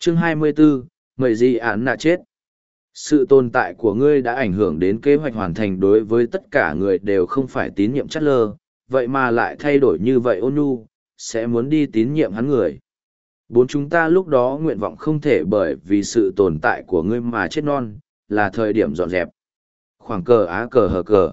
Chương 24, Mày gì án nạ chết. Sự tồn tại của ngươi đã ảnh hưởng đến kế hoạch hoàn thành đối với tất cả người đều không phải tín nhiệm chất lơ, vậy mà lại thay đổi như vậy ôn nhu, sẽ muốn đi tín nhiệm hắn người. Bốn chúng ta lúc đó nguyện vọng không thể bởi vì sự tồn tại của ngươi mà chết non, là thời điểm dọn dẹp. Khoảng cờ á cờ hờ cờ.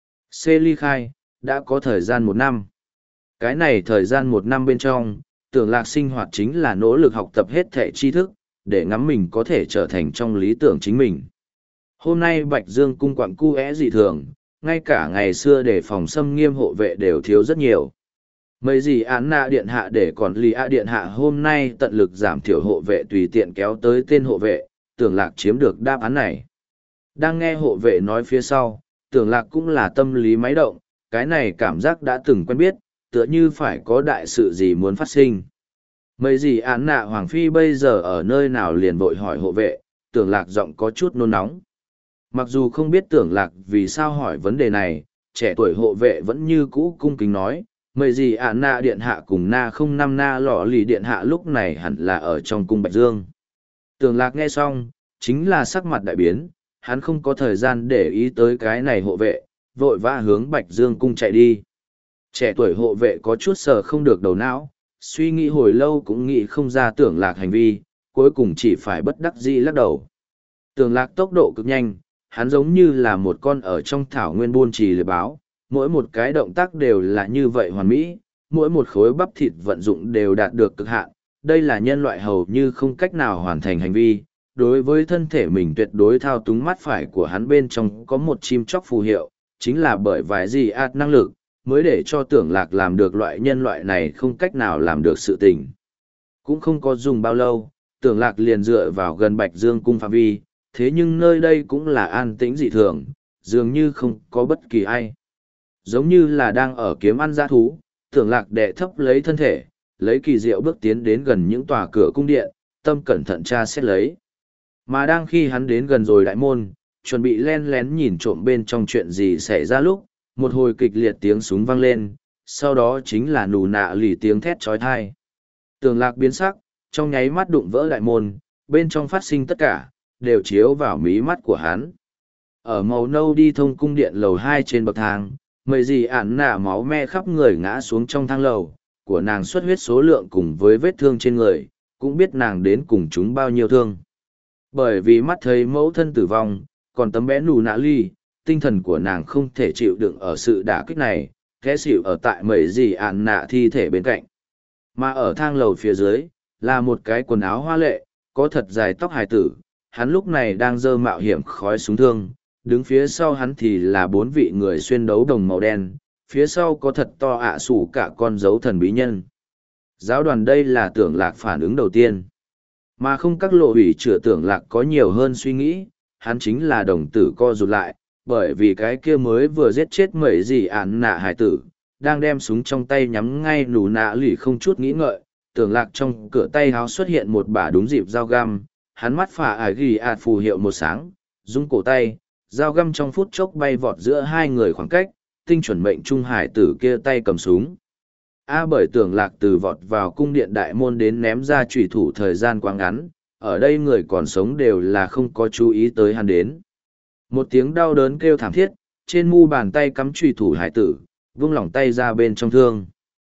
C ly khai, đã có thời gian 1 năm. Cái này thời gian 1 năm bên trong, tưởng lạc sinh hoạt chính là nỗ lực học tập hết thể tri thức, để ngắm mình có thể trở thành trong lý tưởng chính mình. Hôm nay Bạch Dương cung quặng cu é dị thường, ngay cả ngày xưa để phòng xâm nghiêm hộ vệ đều thiếu rất nhiều. Mấy gì án nạ điện hạ để còn lì ạ điện hạ hôm nay tận lực giảm thiểu hộ vệ tùy tiện kéo tới tên hộ vệ, tưởng lạc chiếm được đáp án này. Đang nghe hộ vệ nói phía sau, tưởng lạc cũng là tâm lý máy động, cái này cảm giác đã từng quen biết, tựa như phải có đại sự gì muốn phát sinh. Mấy gì án nạ Hoàng Phi bây giờ ở nơi nào liền vội hỏi hộ vệ, tưởng lạc giọng có chút nôn nóng. Mặc dù không biết tưởng lạc vì sao hỏi vấn đề này, trẻ tuổi hộ vệ vẫn như cũ cung kính nói, mấy gì án nạ điện hạ cùng na không năm na lọ lì điện hạ lúc này hẳn là ở trong cung Bạch Dương. Tưởng lạc nghe xong, chính là sắc mặt đại biến, hắn không có thời gian để ý tới cái này hộ vệ, vội vã hướng Bạch Dương cung chạy đi. Trẻ tuổi hộ vệ có chút sờ không được đầu não, suy nghĩ hồi lâu cũng nghĩ không ra tưởng lạc hành vi, cuối cùng chỉ phải bất đắc dĩ lắc đầu. Tưởng lạc tốc độ cực nhanh, hắn giống như là một con ở trong thảo nguyên buôn trì lừa báo, mỗi một cái động tác đều là như vậy hoàn mỹ, mỗi một khối bắp thịt vận dụng đều đạt được cực hạn, đây là nhân loại hầu như không cách nào hoàn thành hành vi. Đối với thân thể mình tuyệt đối thao túng mắt phải của hắn bên trong có một chim chóc phù hiệu, chính là bởi vài gì ạt năng lực, mới để cho tưởng lạc làm được loại nhân loại này không cách nào làm được sự tình. Cũng không có dùng bao lâu, tưởng lạc liền dựa vào gần Bạch Dương cung phạm vi, thế nhưng nơi đây cũng là an tĩnh dị thường, dường như không có bất kỳ ai. Giống như là đang ở kiếm ăn dã thú, tưởng lạc đè thấp lấy thân thể, lấy kỳ diệu bước tiến đến gần những tòa cửa cung điện, tâm cẩn thận tra xét lấy. Mà đang khi hắn đến gần rồi đại môn, chuẩn bị len lén nhìn trộm bên trong chuyện gì xảy ra lúc, một hồi kịch liệt tiếng súng vang lên, sau đó chính là nù nạ lì tiếng thét trói thai. Tưởng lạc biến sắc, trong nháy mắt đụng vỡ đại môn, bên trong phát sinh tất cả, đều chiếu vào mí mắt của hắn. Ở màu nâu đi thông cung điện lầu 2 trên bậc thang, mây gì ản nạ máu me khắp người ngã xuống trong thang lầu, của nàng xuất huyết số lượng cùng với vết thương trên người, cũng biết nàng đến cùng chúng bao nhiêu thương. Bởi vì mắt thấy mẫu thân tử vong, còn tấm bé nù nạ ly, tinh thần của nàng không thể chịu đựng ở sự đả kích này, ghé xỉu ở tại mấy gì ản nạ thi thể bên cạnh. Mà ở thang lầu phía dưới, là một cái quần áo hoa lệ, có thật dài tóc hài tử, hắn lúc này đang dơ mạo hiểm khói súng thương, đứng phía sau hắn thì là 4 vị người xuyên đấu đồng màu đen, phía sau có thật to ạ sủ cả con dấu thần bí nhân. Giáo đoàn đây là tưởng lạc phản ứng đầu tiên. Mà không các lộ ủy chữa tưởng lạc có nhiều hơn suy nghĩ, hắn chính là đồng tử co rụt lại, bởi vì cái kia mới vừa giết chết mấy gì án nạ hải tử, đang đem súng trong tay nhắm ngay nù nạ lì không chút nghĩ ngợi, tưởng lạc trong cửa tay háo xuất hiện một bả đúng dịp dao găm, hắn mắt phả ải ghi ạt phù hiệu một sáng, rung cổ tay, dao găm trong phút chốc bay vọt giữa hai người khoảng cách, tinh chuẩn mệnh trung hải tử kia tay cầm súng. Bởi tưởng lạc từ vọt vào cung điện đại môn đến ném ra trùy thủ thời gian quá ngắn, ở đây người còn sống đều là không có chú ý tới hắn đến. Một tiếng đau đớn kêu thảm thiết, trên mu bàn tay cắm trùy thủ hải tử, vung lỏng tay ra bên trong thương.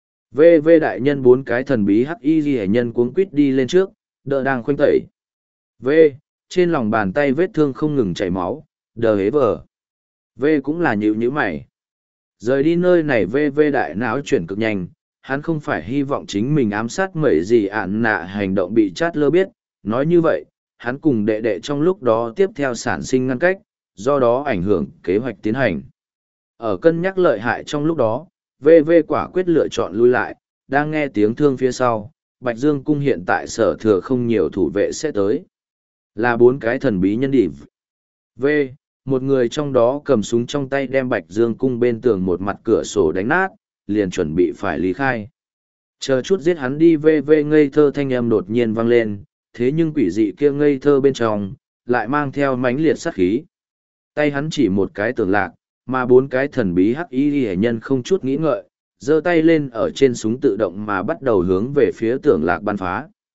VV đại nhân 4 cái thần bí hắc y ghi nhân cuống quýt đi lên trước, đỡ đang khoanh tẩy. V, trên lòng bàn tay vết thương không ngừng chảy máu, đờ hế vờ. V cũng là nhữ mày. Rời đi nơi này VV đại não chuyển cực nhanh, hắn không phải hy vọng chính mình ám sát mấy gì ản nạ hành động bị chát lơ biết, nói như vậy, hắn cùng đệ đệ trong lúc đó tiếp theo sản sinh ngăn cách, do đó ảnh hưởng kế hoạch tiến hành. Ở cân nhắc lợi hại trong lúc đó, VV quả quyết lựa chọn lui lại, đang nghe tiếng thương phía sau, Bạch Dương cung hiện tại sở thừa không nhiều thủ vệ sẽ tới. Là 4 cái thần bí nhân đỉ. V, một người trong đó cầm súng trong tay đem Bạch Dương cung bên tường một mặt cửa sổ đánh nát, liền chuẩn bị phải lý khai. Chờ chút giết hắn đi VV ngây thơ thanh âm đột nhiên vang lên, thế nhưng quỷ dị kia ngây thơ bên trong, lại mang theo mãnh liệt sát khí. Tay hắn chỉ một cái tưởng lạc, mà 4 cái thần bí hắc y hệ nhân không chút nghĩ ngợi, giơ tay lên ở trên súng tự động mà bắt đầu hướng về phía tưởng lạc bắn phá.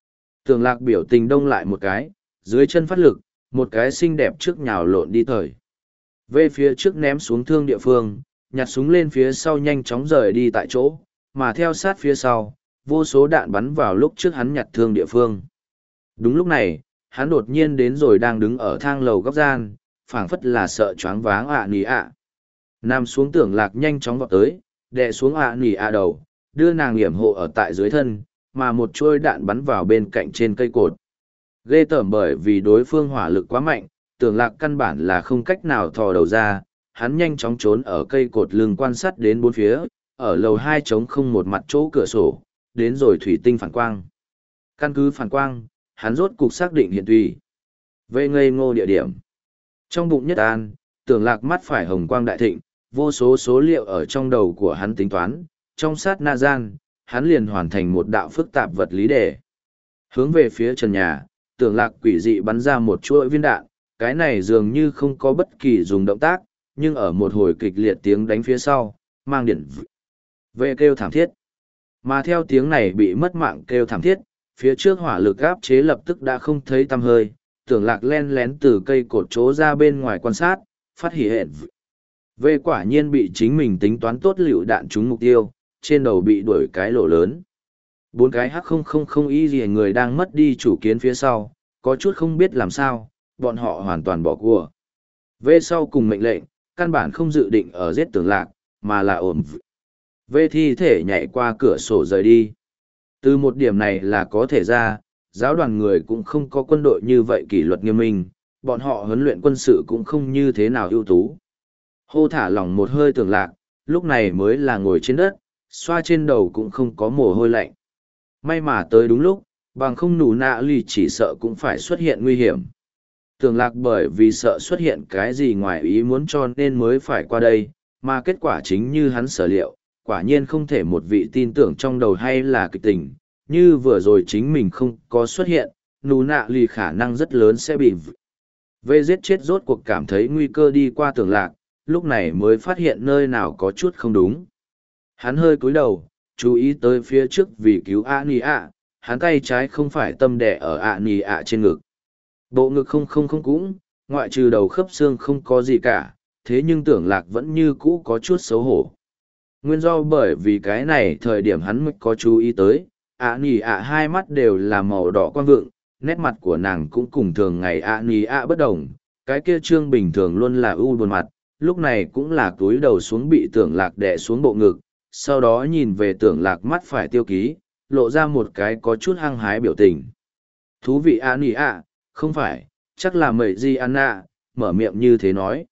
Tưởng lạc biểu tình đông lại một cái, dưới chân phát lực, một cái xinh đẹp trước nhào lộn đi thời. Về phía trước ném xuống thương địa phương, nhặt súng lên phía sau nhanh chóng rời đi tại chỗ, mà theo sát phía sau, vô số đạn bắn vào lúc trước hắn nhặt thương địa phương. Đúng lúc này, hắn đột nhiên đến rồi đang đứng ở thang lầu góc gian, phảng phất là sợ choáng váng ạ nỉ ạ. Nằm xuống tưởng lạc nhanh chóng vọt tới, đè xuống ạ nỉ ạ đầu, đưa nàng hiểm hộ ở tại dưới thân, mà một chuôi đạn bắn vào bên cạnh trên cây cột. Ghê tởm bởi vì đối phương hỏa lực quá mạnh, tưởng lạc căn bản là không cách nào thò đầu ra, hắn nhanh chóng trốn ở cây cột lưng quan sát đến bốn phía, ở lầu 2 trống không một mặt chỗ cửa sổ, đến rồi thủy tinh phản quang. Căn cứ phản quang, hắn rốt cục xác định hiện tùy. Về ngây ngô địa điểm. Trong bụng nhất an, tưởng lạc mắt phải hồng quang đại thịnh, vô số số liệu ở trong đầu của hắn tính toán, trong sát na gian, hắn liền hoàn thành một đạo phức tạp vật lý đề. Hướng về phía trần nhà, tưởng lạc quỷ dị bắn ra một chuỗi viên đạn, cái này dường như không có bất kỳ dùng động tác, nhưng ở một hồi kịch liệt tiếng đánh phía sau, mang điện về kêu thảm thiết. Mà theo tiếng này bị mất mạng kêu thảm thiết, phía trước hỏa lực áp chế lập tức đã không thấy tăm hơi, tưởng lạc len lén từ cây cột chỗ ra bên ngoài quan sát, phát hiện về quả nhiên bị chính mình tính toán tốt lựu đạn trúng mục tiêu, trên đầu bị đuổi cái lỗ lớn. 4 cái H000 y gì người đang mất đi chủ kiến phía sau, có chút không biết làm sao, bọn họ hoàn toàn bỏ cuộc. Về sau cùng mệnh lệnh, căn bản không dự định ở giết tưởng lạc, mà là ổn. Về thi thể nhảy qua cửa sổ rời đi. Từ một điểm này là có thể ra, giáo đoàn người cũng không có quân đội như vậy kỷ luật nghiêm minh, bọn họ huấn luyện quân sự cũng không như thế nào ưu tú. Hô thả lỏng một hơi tưởng lạc, lúc này mới là ngồi trên đất, xoa trên đầu cũng không có mồ hôi lạnh. May mà tới đúng lúc, bằng không nụ nạ lì chỉ sợ cũng phải xuất hiện nguy hiểm. Tưởng lạc bởi vì sợ xuất hiện cái gì ngoài ý muốn cho nên mới phải qua đây, mà kết quả chính như hắn sở liệu, quả nhiên không thể một vị tin tưởng trong đầu hay là kịch tình, như vừa rồi chính mình không có xuất hiện, nụ nạ lì khả năng rất lớn sẽ bị vê giết chết rốt cuộc cảm thấy nguy cơ đi qua tưởng lạc, lúc này mới phát hiện nơi nào có chút không đúng. Hắn hơi cúi đầu, chú ý tới phía trước vì cứu ạ nì ạ, hắn tay trái không phải tâm đẻ ở ạ nì ạ trên ngực. Bộ ngực không cũng, ngoại trừ đầu khớp xương không có gì cả, thế nhưng tưởng lạc vẫn như cũ có chút xấu hổ. Nguyên do bởi vì cái này thời điểm hắn mới có chú ý tới, ạ nì ạ hai mắt đều là màu đỏ quang vượng, nét mặt của nàng cũng cùng thường ngày ạ nì ạ bất đồng, cái kia trương bình thường luôn là u buồn mặt, lúc này cũng là túi đầu xuống bị tưởng lạc đè xuống bộ ngực, sau đó nhìn về tưởng lạc mắt phải tiêu ký, lộ ra một cái có chút hăng hái biểu tình. Thú vị ạ nì ạ, không phải, chắc là mậy gì Anna, mở miệng như thế nói.